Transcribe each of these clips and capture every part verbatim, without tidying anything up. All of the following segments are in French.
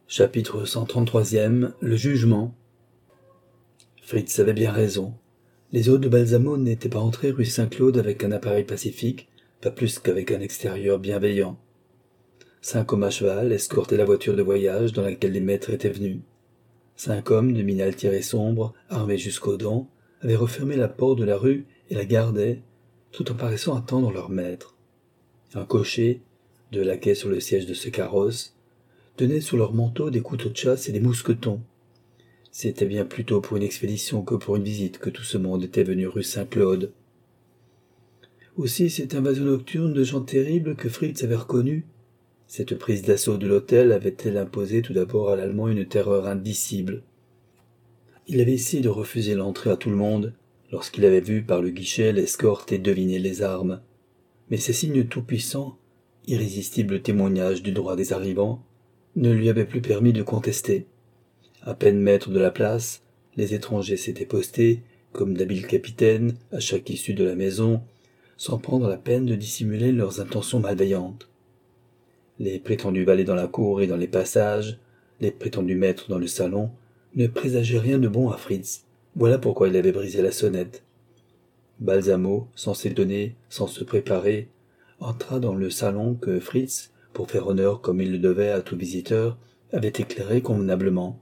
Chapitre cent trente-trois. Le jugement. Fritz avait bien raison. Les hôtes de Balsamo n'étaient pas entrés rue Saint-Claude avec un appareil pacifique, pas plus qu'avec un extérieur bienveillant. Cinq hommes à cheval escortaient la voiture de voyage dans laquelle les maîtres étaient venus. Cinq hommes de mine altière et sombre, armés jusqu'aux dents, avaient refermé la porte de la rue et la gardaient, tout en paraissant attendre leur maître. Un cocher, deux laquais sur le siège de ce carrosse, tenaient sous leurs manteaux des couteaux de chasse et des mousquetons. C'était bien plutôt pour une expédition que pour une visite que tout ce monde était venu rue Saint-Claude. Aussi cette invasion nocturne de gens terribles que Fritz avait reconnue, cette prise d'assaut de l'hôtel avait-elle imposé tout d'abord à l'Allemand une terreur indicible. Il avait essayé de refuser l'entrée à tout le monde, lorsqu'il avait vu par le guichet l'escorte et deviné les armes. Mais ces signes tout-puissants, irrésistibles témoignages du droit des arrivants, ne lui avaient plus permis de contester. À peine maître de la place, les étrangers s'étaient postés, comme d'habiles capitaines, à chaque issue de la maison, sans prendre la peine de dissimuler leurs intentions malveillantes. Les prétendus valets dans la cour et dans les passages, les prétendus maîtres dans le salon, ne présageaient rien de bon à Fritz. Voilà pourquoi il avait brisé la sonnette. Balsamo, sans s'étonner, sans se préparer, entra dans le salon que Fritz, pour faire honneur comme il le devait à tout visiteur, avait éclairé convenablement.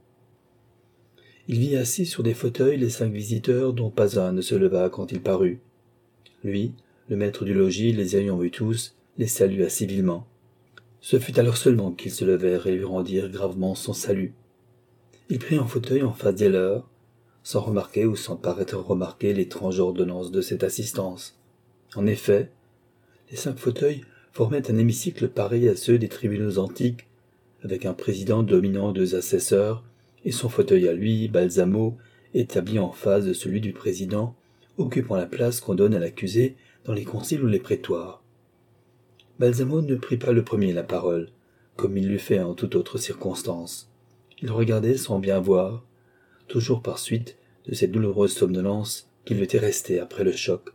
Il vit assis sur des fauteuils les cinq visiteurs dont pas un ne se leva quand il parut. Lui, le maître du logis, les ayant vus tous, les salua civilement. Ce fut alors seulement qu'ils se levèrent et lui rendirent gravement son salut. Il prit un fauteuil en face des leurs, sans remarquer ou sans paraître remarquer l'étrange ordonnance de cette assistance. En effet, les cinq fauteuils formaient un hémicycle pareil à ceux des tribunaux antiques, avec un président dominant deux assesseurs, et son fauteuil à lui, Balsamo, établi en face de celui du président, occupant la place qu'on donne à l'accusé dans les conciles ou les prétoires. Balsamo ne prit pas le premier la parole, comme il l'eût fait en toute autre circonstance. Il regardait sans bien voir, toujours par suite de cette douloureuse somnolence qui lui était restée après le choc.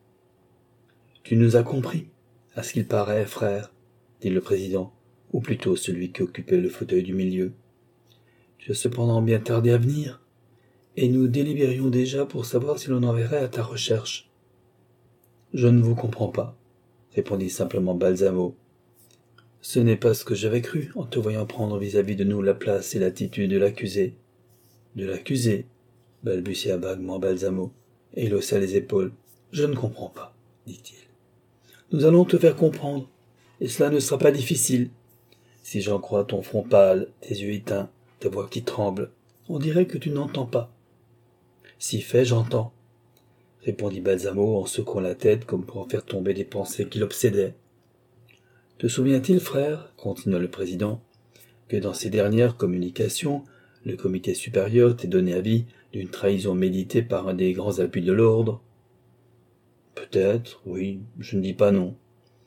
« Tu nous as compris, à ce qu'il paraît, frère, » dit le président, ou plutôt celui qui occupait le fauteuil du milieu. « Tu as cependant bien tardé à venir, et nous délibérions déjà pour savoir si l'on enverrait à ta recherche. »« Je ne vous comprends pas, » répondit simplement Balsamo. « Ce n'est pas ce que j'avais cru en te voyant prendre vis-à-vis de nous la place et l'attitude de l'accusé. »« De l'accusé » balbutia vaguement Balsamo, et il haussa les épaules. « Je ne comprends pas, » dit-il. « Nous allons te faire comprendre, et cela ne sera pas difficile. Si j'en crois ton front pâle, tes yeux éteints, ta voix qui tremble, on dirait que tu n'entends pas. »« Si fait, j'entends, » répondit Balsamo en secouant la tête comme pour en faire tomber des pensées qui l'obsédaient. « Te souvient-il, frère, » continua le président, « que dans ces dernières communications, le comité supérieur t'ait donné avis d'une trahison méditée par un des grands appuis de l'ordre ? » « Peut-être, oui, je ne dis pas non. »«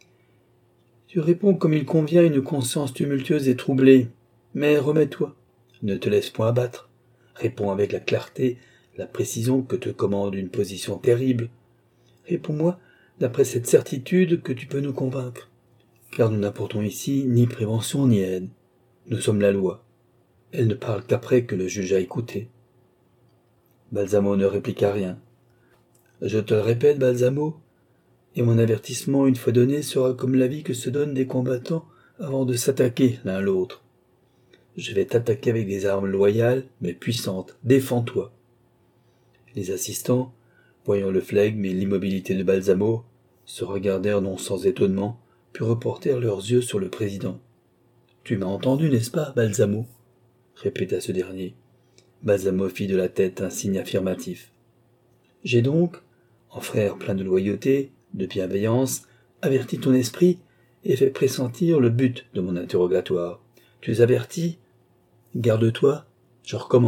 Tu réponds comme il convient à une conscience tumultueuse et troublée. Mais remets-toi, ne te laisse point abattre. Réponds avec la clarté, la précision que te commande une position terrible. Réponds-moi d'après cette certitude que tu peux nous convaincre. Car nous n'apportons ici ni prévention ni aide. Nous sommes la loi. Elle ne parle qu'après que le juge a écouté. » Balsamo ne répliqua rien. « Je te le répète, Balsamo, et mon avertissement une fois donné sera comme l'avis que se donnent des combattants avant de s'attaquer l'un l'autre. Je vais t'attaquer avec des armes loyales, mais puissantes. Défends-toi. » Les assistants, voyant le flegme et l'immobilité de Balsamo, se regardèrent non sans étonnement, puis reportèrent leurs yeux sur le président. « Tu m'as entendu, n'est-ce pas, Balsamo ?» répéta ce dernier. Balsamo fit de la tête un signe affirmatif. « J'ai donc, en frère plein de loyauté, de bienveillance, averti ton esprit et fait pressentir le but de mon interrogatoire. Tu es averti ? Garde-toi, je recommence. »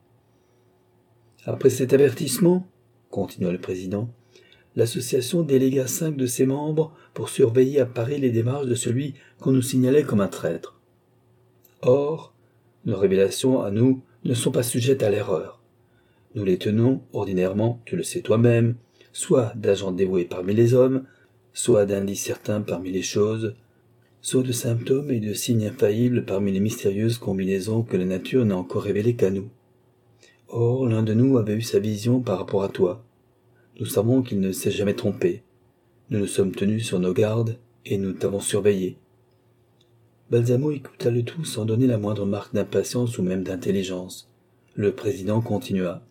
Après cet avertissement, continua le président, l'association délégua cinq de ses membres pour surveiller à Paris les démarches de celui qu'on nous signalait comme un traître. Or, nos révélations à nous ne sont pas sujettes à l'erreur. Nous les tenons, ordinairement, tu le sais toi-même, soit d'agents dévoués parmi les hommes, soit d'indices certains parmi les choses, Saut de symptômes et de signes infaillibles parmi les mystérieuses combinaisons que la nature n'a encore révélées qu'à nous. Or, l'un de nous avait eu sa vision par rapport à toi. Nous savons qu'il ne s'est jamais trompé. Nous nous sommes tenus sur nos gardes et nous t'avons surveillé. Balsamo écouta le tout sans donner la moindre marque d'impatience ou même d'intelligence. Le président continua.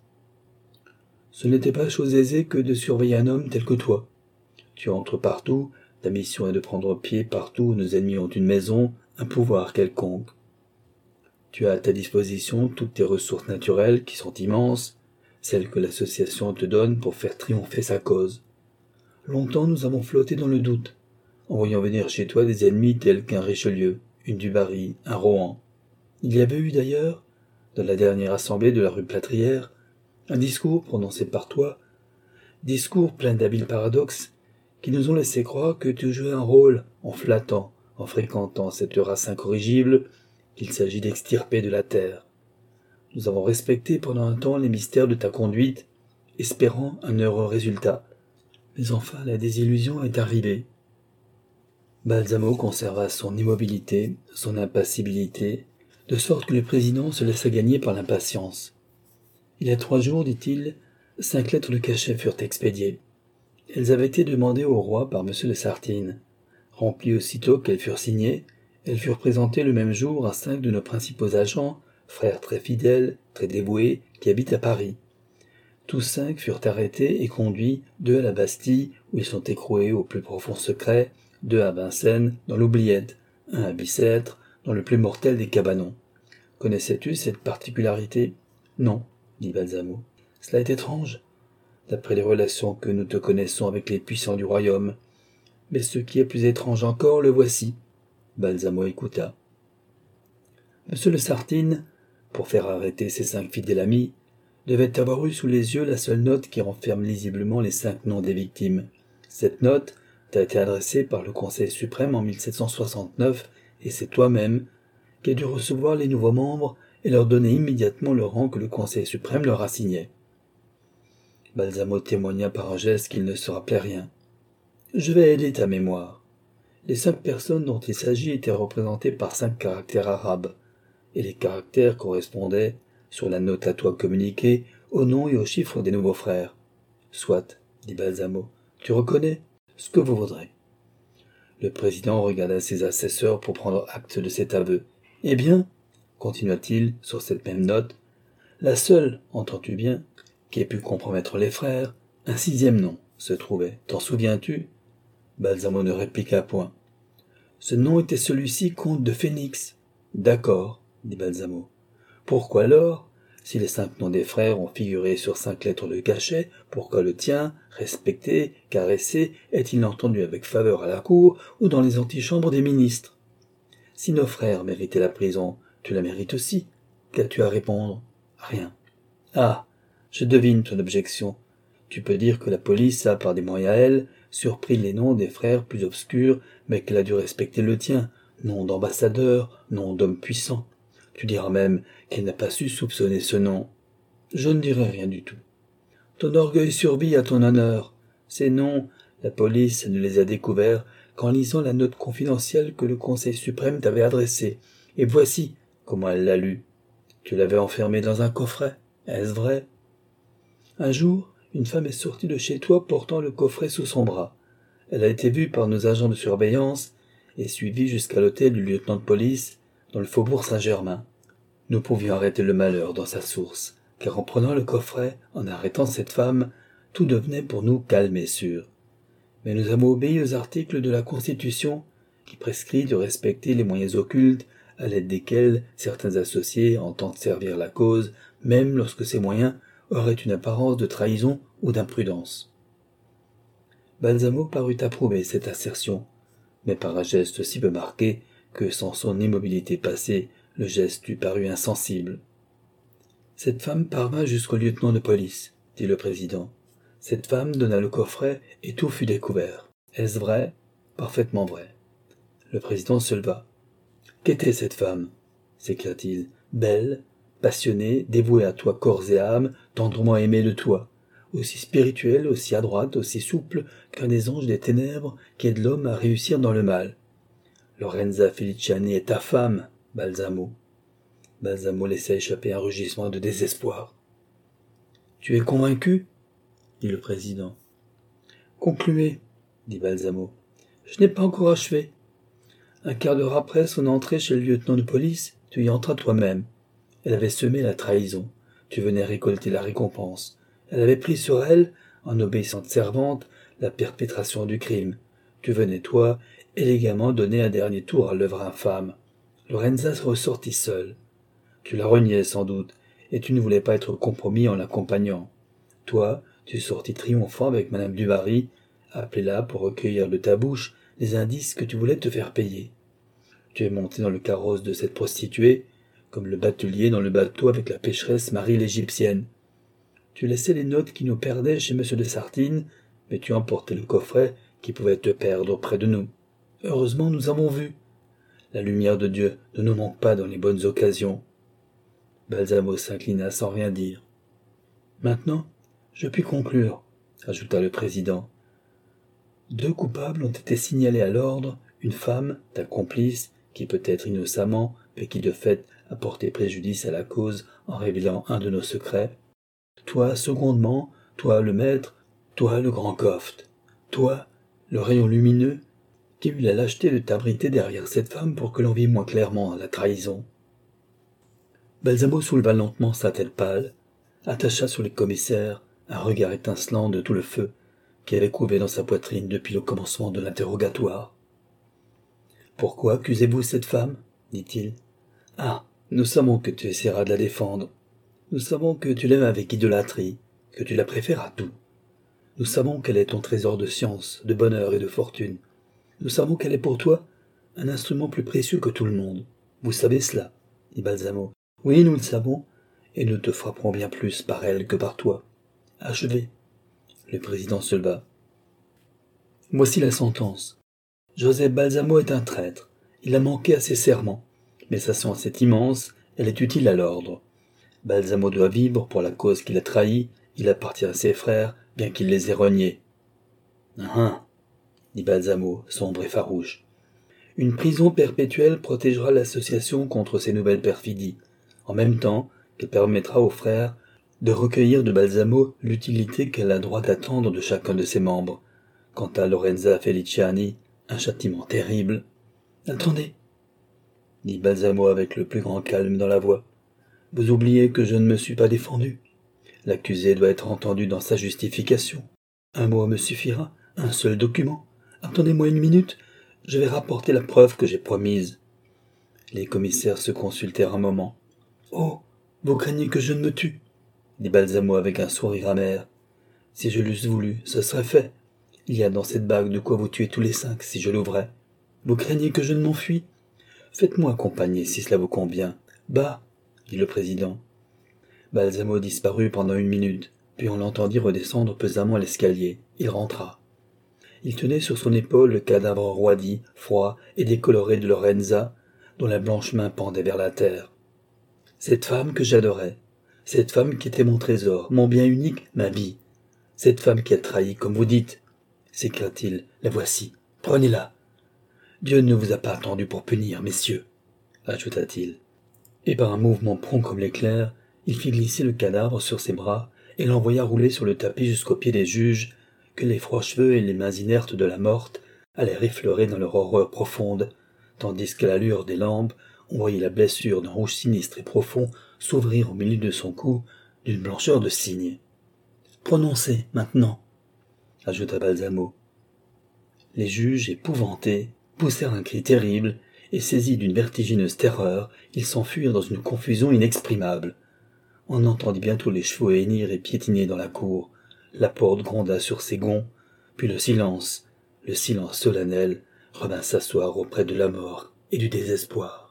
Ce n'était pas chose aisée que de surveiller un homme tel que toi. Tu entres partout, ta mission est de prendre pied partout où nos ennemis ont une maison, un pouvoir quelconque. Tu as à ta disposition toutes tes ressources naturelles qui sont immenses, celles que l'association te donne pour faire triompher sa cause. Longtemps nous avons flotté dans le doute, en voyant venir chez toi des ennemis tels qu'un Richelieu, une Dubarry, un Rohan. Il y avait eu d'ailleurs, dans la dernière assemblée de la rue Plâtrière, un discours prononcé par toi, discours plein d'habiles paradoxes, qui nous ont laissé croire que tu jouais un rôle en flattant, en fréquentant cette race incorrigible qu'il s'agit d'extirper de la terre. Nous avons respecté pendant un temps les mystères de ta conduite, espérant un heureux résultat. Mais enfin la désillusion est arrivée. Balsamo conserva son immobilité, son impassibilité, de sorte que le président se laissa gagner par l'impatience. Il y a trois jours, dit-il, cinq lettres de cachet furent expédiées. Elles avaient été demandées au roi par M de Sartine. Remplies aussitôt qu'elles furent signées, elles furent présentées le même jour à cinq de nos principaux agents, frères très fidèles, très dévoués, qui habitent à Paris. Tous cinq furent arrêtés et conduits, deux à la Bastille, où ils sont écroués au plus profond secret, deux à Vincennes, dans l'oubliette, un à Bicêtre, dans le plus mortel des cabanons. Connaissais-tu cette particularité ? Non, dit Balsamo. Cela est étrange, d'après les relations que nous te connaissons avec les puissants du royaume. Mais ce qui est plus étrange encore, le voici. Balsamo écouta. Monsieur de Sartine, pour faire arrêter ses cinq fidèles amis, devait avoir eu sous les yeux la seule note qui renferme lisiblement les cinq noms des victimes. Cette note t'a été adressée par le Conseil suprême en mille sept cent soixante-neuf, et c'est toi-même qui as dû recevoir les nouveaux membres et leur donner immédiatement le rang que le Conseil suprême leur assignait. Balsamo témoigna par un geste qu'il ne se rappelait rien. Je vais aider ta mémoire. Les cinq personnes dont il s'agit étaient représentées par cinq caractères arabes, et les caractères correspondaient, sur la note à toi communiquée, au nom et aux chiffres des nouveaux frères. Soit, dit Balsamo, tu reconnais ce que vous voudrez. Le président regarda ses assesseurs pour prendre acte de cet aveu. Eh bien, continua-t-il sur cette même note, la seule, entends-tu bien, qui ait pu compromettre les frères, un sixième nom se trouvait. T'en souviens-tu ? Balsamo ne répliqua point. Ce nom était celui-ci, comte de Phénix. D'accord, dit Balsamo. Pourquoi alors, si les cinq noms des frères ont figuré sur cinq lettres de cachet, pourquoi le tien, respecté, caressé, est-il entendu avec faveur à la cour ou dans les antichambres des ministres ? Si nos frères méritaient la prison, tu la mérites aussi. Qu'as-tu à répondre ? Rien. Ah, je devine ton objection. Tu peux dire que la police a, par des moyens à elle, surpris les noms des frères plus obscurs, mais qu'elle a dû respecter le tien, nom d'ambassadeur, nom d'homme puissant. Tu diras même qu'elle n'a pas su soupçonner ce nom. Je ne dirai rien du tout. Ton orgueil survit à ton honneur. Ces noms, la police ne les a découverts qu'en lisant la note confidentielle que le Conseil suprême t'avait adressée. Et voici comment elle l'a lue. Tu l'avais enfermée dans un coffret. Est-ce vrai ? Un jour, une femme est sortie de chez toi portant le coffret sous son bras. Elle a été vue par nos agents de surveillance et suivie jusqu'à l'hôtel du lieutenant de police dans le faubourg Saint-Germain. Nous pouvions arrêter le malheur dans sa source, car en prenant le coffret, en arrêtant cette femme, tout devenait pour nous calme et sûr. Mais nous avons obéi aux articles de la Constitution, qui prescrit de respecter les moyens occultes, à l'aide desquels certains associés entendent servir la cause, même lorsque ces moyens auraient une apparence de trahison ou d'imprudence. Balsamo parut approuver cette assertion, mais par un geste si peu marqué que, sans son immobilité passée, le geste lui parut insensible. Cette femme parvint jusqu'au lieutenant de police, dit le président. Cette femme donna le coffret et tout fut découvert. Est-ce vrai ? Parfaitement vrai. Le président se leva. Qu'était cette femme ? s'écria-t-il. Belle, passionnée, dévouée à toi corps et âme, tendrement aimée de toi, aussi spirituelle, aussi adroite, aussi souple qu'un des anges des ténèbres qui aide l'homme à réussir dans le mal. Lorenza Feliciani est ta femme, Balsamo. Balsamo laissa échapper un rugissement de désespoir. Tu es convaincu? Dit le président. Concluez, dit Balsamo. Je n'ai pas encore achevé. Un quart d'heure après son entrée chez le lieutenant de police, tu y entras toi-même. Elle avait semé la trahison. Tu venais récolter la récompense. Elle avait pris sur elle, en obéissante servante, la perpétration du crime. Tu venais, toi, élégamment donner un dernier tour à l'œuvre infâme. Lorenza se ressortit seule. Tu la reniais sans doute, et tu ne voulais pas être compromis en l'accompagnant. Toi, tu sortis triomphant avec madame du Barry, appelée-la pour recueillir de ta bouche les indices que tu voulais te faire payer. Tu es monté dans le carrosse de cette prostituée, comme le batelier dans le bateau avec la pécheresse Marie l'Égyptienne. Tu laissais les notes qui nous perdaient chez monsieur de Sartine, mais tu emportais le coffret qui pouvait te perdre auprès de nous. Heureusement, nous avons vu. La lumière de Dieu ne nous manque pas dans les bonnes occasions. Balsamo s'inclina sans rien dire. Maintenant, je puis conclure, ajouta le président. Deux coupables ont été signalés à l'ordre, une femme, ta complice, qui peut-être innocemment, mais qui de fait a porté préjudice à la cause en révélant un de nos secrets. Toi, secondement, toi le maître, toi le grand Coft, toi, le rayon lumineux, qui eut la lâcheté de t'abriter derrière cette femme pour que l'on vît moins clairement la trahison. Balsamo souleva lentement sa tête pâle, attacha sur les commissaires un regard étincelant de tout le feu qui avait couvé dans sa poitrine depuis le commencement de l'interrogatoire. « Pourquoi accusez-vous cette femme ?» dit-il. « Ah, nous savons que tu essaieras de la défendre. Nous savons que tu l'aimes avec idolâtrie, que tu la préfères à tout. Nous savons qu'elle est ton trésor de science, de bonheur et de fortune. Nous savons qu'elle est pour toi un instrument plus précieux que tout le monde. Vous savez cela, dit Balsamo. Oui, nous le savons, et nous te frapperons bien plus par elle que par toi. Achevez. Le président se leva. Voici la sentence. Joseph Balsamo est un traître. Il a manqué à ses serments, mais sa science est immense, elle est utile à l'ordre. Balsamo doit vivre pour la cause qu'il a trahie, il appartient à ses frères, bien qu'il les ait reniés. Ah, ah, dit Balsamo, sombre et farouche. Une prison perpétuelle protégera l'association contre ces nouvelles perfidies, en même temps qu'elle permettra aux frères de recueillir de Balsamo l'utilité qu'elle a droit d'attendre de chacun de ses membres. Quant à Lorenza Feliciani, un châtiment terrible. Attendez, dit Balsamo avec le plus grand calme dans la voix. Vous oubliez que je ne me suis pas défendu. L'accusé doit être entendu dans sa justification. Un mot me suffira, un seul document. Attendez-moi une minute, je vais rapporter la preuve que j'ai promise. Les commissaires se consultèrent un moment. Oh, vous craignez que je ne me tue, dit Balsamo avec un sourire amer. Si je l'eusse voulu, ce serait fait. Il y a dans cette bague de quoi vous tuer tous les cinq si je l'ouvrais. Vous craignez que je ne m'enfuis? Faites-moi accompagner si cela vous convient. Bah, dit le président. Balsamo disparut pendant une minute, puis on l'entendit redescendre pesamment l'escalier. Il rentra. Il tenait sur son épaule le cadavre roidi, froid et décoloré de Lorenza, dont la blanche main pendait vers la terre. Cette femme que j'adorais, cette femme qui était mon trésor, mon bien unique, ma vie, cette femme qui a trahi, comme vous dites, s'écria-t-il, la voici, prenez-la. Dieu ne vous a pas attendu pour punir, messieurs, ajouta-t-il. Et par un mouvement prompt comme l'éclair, il fit glisser le cadavre sur ses bras et l'envoya rouler sur le tapis jusqu'aux pieds des juges, que les froids cheveux et les mains inertes de la morte allèrent effleurer dans leur horreur profonde, tandis qu'à la lueur des lampes, on voyait la blessure d'un rouge sinistre et profond s'ouvrir au milieu de son cou d'une blancheur de cygne. « Prononcez, maintenant !» ajouta Balsamo. Les juges, épouvantés, poussèrent un cri terrible, et saisis d'une vertigineuse terreur, ils s'enfuirent dans une confusion inexprimable. On entendit bientôt les chevaux hennir et piétiner dans la cour. La porte gronda sur ses gonds, puis le silence, le silence solennel, revint s'asseoir auprès de la mort et du désespoir.